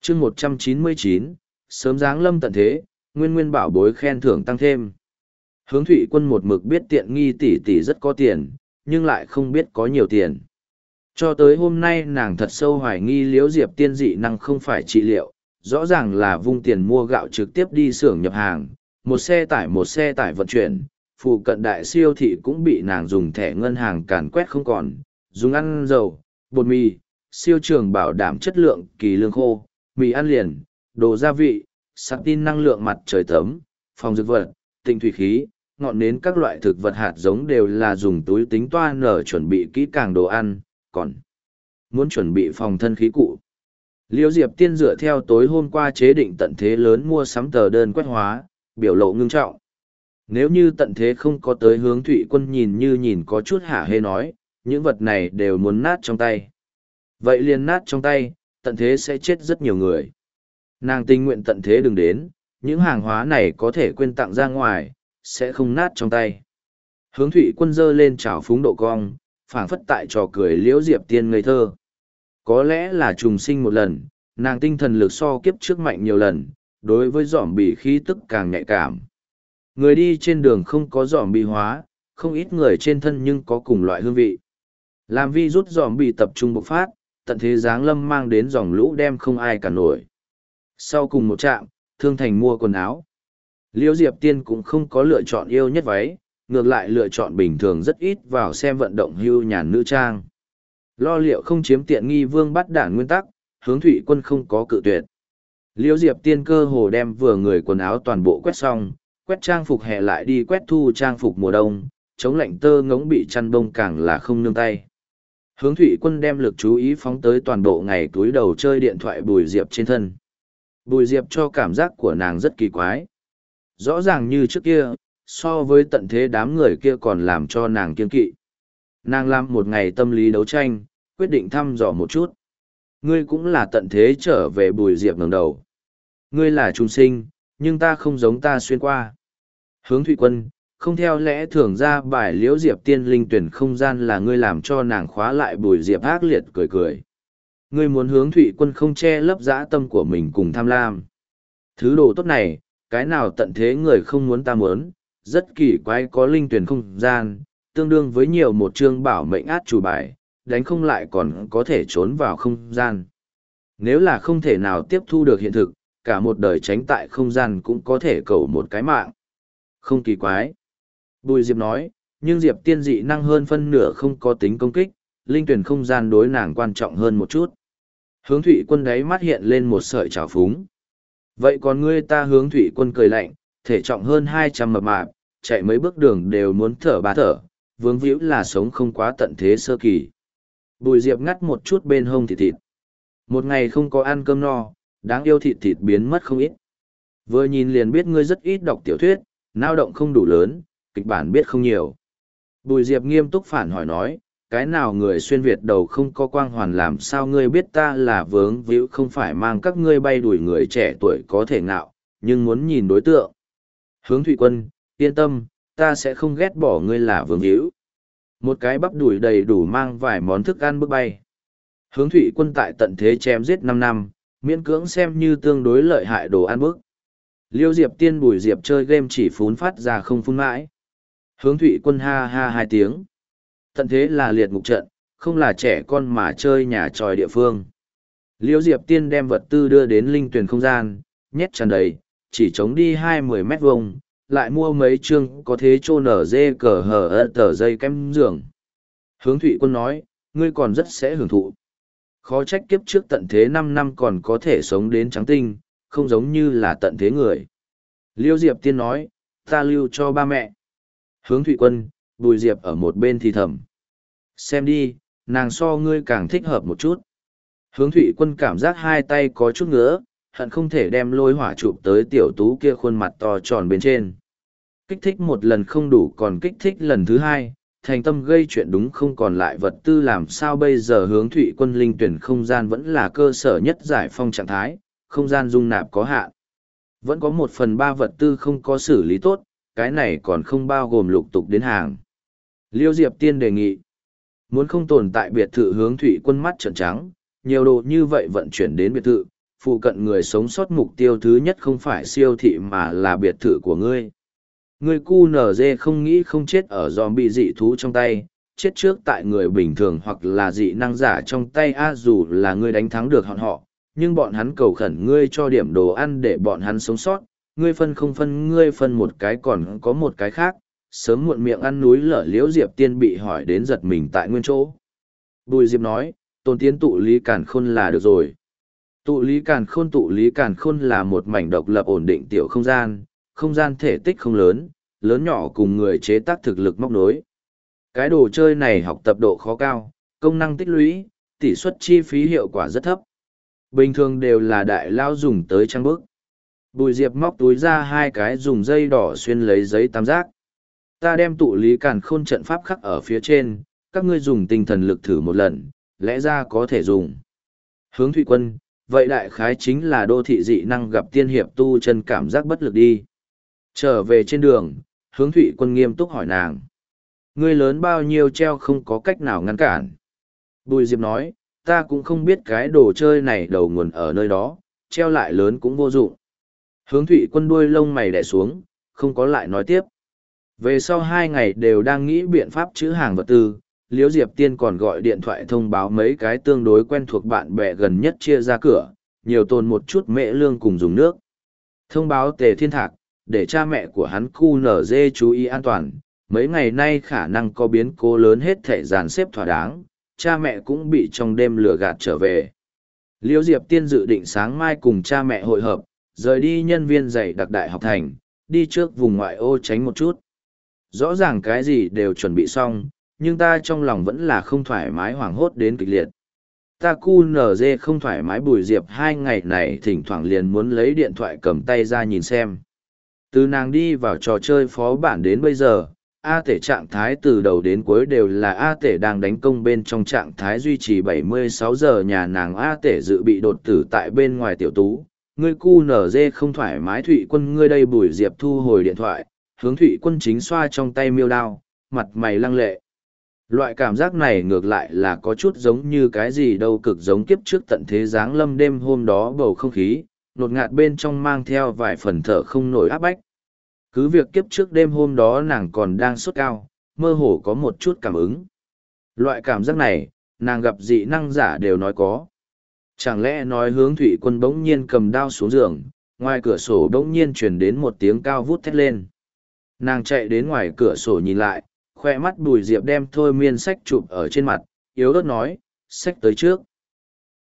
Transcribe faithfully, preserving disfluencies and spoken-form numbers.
chương một trăm chín mươi chín, sớm giáng lâm tận thế, nguyên nguyên bảo bối khen thưởng tăng thêm. Hướng Thụy Quân một mực biết tiện nghi tỷ tỷ rất có tiền, nhưng lại không biết có nhiều tiền. Cho tới hôm nay nàng thật sâu hoài nghi Liễu Diệp Tiên dị năng không phải trị liệu, rõ ràng là vung tiền mua gạo trực tiếp đi xưởng nhập hàng, một xe tải một xe tải vận chuyển, phụ cận đại siêu thị cũng bị nàng dùng thẻ ngân hàng càn quét không còn, dùng ăn dầu, bột mì, siêu trường bảo đảm chất lượng kỳ lương khô, mì ăn liền, đồ gia vị, sạc tin năng lượng mặt trời tấm, phòng dược vật, tinh thủy khí, ngọn nến các loại thực vật hạt giống đều là dùng túi tính toa nở chuẩn bị kỹ càng đồ ăn, còn muốn chuẩn bị phòng thân khí cụ. Liễu Diệp Tiên dựa theo tối hôm qua chế định tận thế lớn mua sắm tờ đơn quét hóa, biểu lộ ngưng trọng. Nếu như tận thế không có tới Hướng Thụy Quân nhìn như nhìn có chút hả hê nói, những vật này đều muốn nát trong tay. Vậy liền nát trong tay, tận thế sẽ chết rất nhiều người. Nàng tình nguyện tận thế đừng đến, những hàng hóa này có thể quên tặng ra ngoài, sẽ không nát trong tay. Hướng Thụy Quân giơ lên chảo phúng độ cong, phảng phất tại trò cười Liễu Diệp Tiên ngây thơ. Có lẽ là trùng sinh một lần, nàng tinh thần lực so kiếp trước mạnh nhiều lần, đối với giỏm bị khí tức càng nhạy cảm. Người đi trên đường không có giỏm bị hóa, không ít người trên thân nhưng có cùng loại hương vị. Làm vi rút giỏm bị tập trung bộc phát, tận thế giáng lâm mang đến dòng lũ đem không ai cả nổi. Sau cùng một trạm, Thương Thành mua quần áo. Liễu Diệp Tiên cũng không có lựa chọn yêu nhất váy, ngược lại lựa chọn bình thường rất ít vào xem vận động hưu nhàn nữ trang. Lo liệu không chiếm tiện nghi vương bắt đản nguyên tắc, Hướng Thụy Quân không có cự tuyệt. Liễu Diệp Tiên cơ hồ đem vừa người quần áo toàn bộ quét xong, quét trang phục hè lại đi quét thu trang phục mùa đông, chống lạnh tơ ngỗng bị chăn bông càng là không nương tay. Hướng Thụy Quân đem lực chú ý phóng tới toàn bộ ngày túi đầu chơi điện thoại Bùi Diệp trên thân. Bùi Diệp cho cảm giác của nàng rất kỳ quái. Rõ ràng như trước kia, so với tận thế đám người kia còn làm cho nàng kiên kỵ. Nàng làm một ngày tâm lý đấu tranh, quyết định thăm dò một chút. Ngươi cũng là tận thế trở về. Bùi Diệp ngẩng đầu. Ngươi là trung sinh, nhưng ta không giống ta xuyên qua. Hướng Thụy Quân, không theo lẽ thường ra bài Liễu Diệp Tiên linh tuyển không gian là ngươi làm cho nàng khóa lại. Bùi Diệp ác liệt cười cười. Ngươi muốn Hướng Thụy Quân không che lấp dã tâm của mình cùng tham lam. Thứ đồ tốt này, cái nào tận thế người không muốn ta muốn, rất kỳ quái có linh tuyển không gian, tương đương với nhiều một chương bảo mệnh át chủ bài, đánh không lại còn có thể trốn vào không gian. Nếu là không thể nào tiếp thu được hiện thực, cả một đời tránh tại không gian cũng có thể cầu một cái mạng. Không kỳ quái. Bùi Diệp nói, nhưng Diệp Tiên dị năng hơn phân nửa không có tính công kích, linh tuyển không gian đối nàng quan trọng hơn một chút. Hướng Thụy Quân đáy mắt hiện lên một sợi trào phúng. Vậy còn ngươi? Ta Hướng Thụy Quân cười lạnh, thể trọng hơn hai trăm mập mạp, chạy mấy bước đường đều muốn thở ba thở, vướng víu là sống không quá tận thế sơ kỳ. Bùi Diệp ngắt một chút bên hông thịt thịt. Một ngày không có ăn cơm no, đáng yêu thịt thịt biến mất không ít. Vừa nhìn liền biết ngươi rất ít đọc tiểu thuyết, não động không đủ lớn, kịch bản biết không nhiều. Bùi Diệp nghiêm túc phản hỏi nói, cái nào người xuyên Việt đầu không có quang hoàn, làm sao ngươi biết ta là vướng víu không phải mang các ngươi bay đuổi người trẻ tuổi có thể ngạo, nhưng muốn nhìn đối tượng. Hướng Thụy Quân, yên tâm, ta sẽ không ghét bỏ ngươi là vướng víu. Một cái bắp đùi đầy đủ mang vài món thức ăn bước bay. Hướng Thụy Quân tại tận thế chém giết năm năm, miễn cưỡng xem như tương đối lợi hại đồ ăn bước. Liêu Diệp Tiên Bùi Diệp chơi game chỉ phún phát ra không phun mãi. Hướng Thụy Quân ha ha hai tiếng. Tận thế là liệt ngục trận, không là trẻ con mà chơi nhà tròi địa phương. Liêu Diệp Tiên đem vật tư đưa đến linh tuyển không gian, nhét tràn đầy, chỉ chống đi hai mươi mét vuông, lại mua mấy chương có thế trô nở dê cờ hở ớt tờ dây kem giường. Hướng Thụy Quân nói, ngươi còn rất sẽ hưởng thụ. Khó trách kiếp trước tận thế năm năm còn có thể sống đến trắng tinh, không giống như là tận thế người. Liêu Diệp Tiên nói, ta lưu cho ba mẹ. Hướng Thụy Quân, Bùi Diệp ở một bên thì thầm. Xem đi, nàng so ngươi càng thích hợp một chút. Hướng Thụy Quân cảm giác hai tay có chút ngứa, hận không thể đem lôi hỏa chụp tới tiểu tú kia khuôn mặt to tròn bên trên. Kích thích một lần không đủ còn kích thích lần thứ hai, thành tâm gây chuyện đúng không còn lại vật tư làm sao bây giờ. Hướng Thụy Quân linh tuyển không gian vẫn là cơ sở nhất giải phong trạng thái, không gian dung nạp có hạn. Vẫn có một phần ba vật tư không có xử lý tốt, cái này còn không bao gồm lục tục đến hàng. Liêu Diệp Tiên đề nghị, muốn không tồn tại biệt thự. Hướng Thụy Quân mắt trợn trắng, nhiều đồ như vậy vận chuyển đến biệt thự, phụ cận người sống sót mục tiêu thứ nhất không phải siêu thị mà là biệt thự của ngươi. Ngươi cu nở dê không nghĩ không chết ở zombie dị thú trong tay, chết trước tại người bình thường hoặc là dị năng giả trong tay a dù là ngươi đánh thắng được bọn họ, nhưng bọn hắn cầu khẩn ngươi cho điểm đồ ăn để bọn hắn sống sót, ngươi phân không phân ngươi phân một cái còn có một cái khác, sớm muộn miệng ăn núi lở liễu Diệp Tiên bị hỏi đến giật mình tại nguyên chỗ. Bùi Diệp nói, Tôn Tiến tụ lý càn khôn là được rồi. Tụ lý càn khôn tụ lý càn khôn là một mảnh độc lập ổn định tiểu không gian, không gian thể tích không lớn, lớn nhỏ cùng người chế tác thực lực móc nối. Cái đồ chơi này học tập độ khó cao, công năng tích lũy, tỷ suất chi phí hiệu quả rất thấp. Bình thường đều là đại lao dùng tới trang bức. Bùi Diệp móc túi ra hai cái dùng dây đỏ xuyên lấy giấy tam giác. Ta đem tụ lý càn khôn trận pháp khắc ở phía trên, các ngươi dùng tinh thần lực thử một lần, lẽ ra có thể dùng. Hướng Thụy Quân, vậy đại khái chính là đô thị dị năng gặp tiên hiệp tu chân cảm giác bất lực đi. Trở về trên đường, Hướng Thụy Quân nghiêm túc hỏi nàng. Ngươi lớn bao nhiêu treo không có cách nào ngăn cản. Bùi Diệp nói, ta cũng không biết cái đồ chơi này đầu nguồn ở nơi đó, treo lại lớn cũng vô dụng. Hướng Thụy Quân đuôi lông mày đẻ xuống, không có lại nói tiếp. Về sau hai ngày đều đang nghĩ biện pháp chữ hàng vật tư, Liễu Diệp Tiên còn gọi điện thoại thông báo mấy cái tương đối quen thuộc bạn bè gần nhất chia ra cửa, nhiều tồn một chút mễ lương cùng dùng nước. Thông báo Tề Thiên Thạc, để cha mẹ của hắn cu nở dê chú ý an toàn, mấy ngày nay khả năng có biến cố lớn hết thể dàn xếp thỏa đáng, cha mẹ cũng bị trong đêm lừa gạt trở về. Liễu Diệp Tiên dự định sáng mai cùng cha mẹ hội hợp, rời đi nhân viên dạy đặc đại học thành, đi trước vùng ngoại ô tránh một chút. Rõ ràng cái gì đều chuẩn bị xong, nhưng ta trong lòng vẫn là không thoải mái hoảng hốt đến kịch liệt. Ta cu nở dê không thoải mái. Bùi Diệp hai ngày này thỉnh thoảng liền muốn lấy điện thoại cầm tay ra nhìn xem. Từ nàng đi vào trò chơi phó bản đến bây giờ, A Tể trạng thái từ đầu đến cuối đều là A Tể đang đánh công bên trong trạng thái duy trì bảy mươi sáu giờ nhà nàng A Tể dự bị đột tử tại bên ngoài tiểu tú. Ngươi cu nở dê không thoải mái Thụy Quân ngươi đây. Bùi Diệp thu hồi điện thoại, hướng Thụy Quân chính xoa trong tay miêu đao, mặt mày lăng lệ. Loại cảm giác này ngược lại là có chút giống như cái gì đâu, cực giống kiếp trước tận thế giáng lâm đêm hôm đó bầu không khí, nột ngạt bên trong mang theo vài phần thở không nổi áp bách. Cứ việc kiếp trước đêm hôm đó nàng còn đang sốt cao, mơ hồ có một chút cảm ứng. Loại cảm giác này, nàng gặp dị năng giả đều nói có. Chẳng lẽ nói Hướng Thụy Quân bỗng nhiên cầm đao xuống giường, ngoài cửa sổ bỗng nhiên truyền đến một tiếng cao vút thét lên. Nàng chạy đến ngoài cửa sổ nhìn lại, khoe mắt Bùi Diệp đem thôi miên sách chụp ở trên mặt, yếu ớt nói, sách tới trước.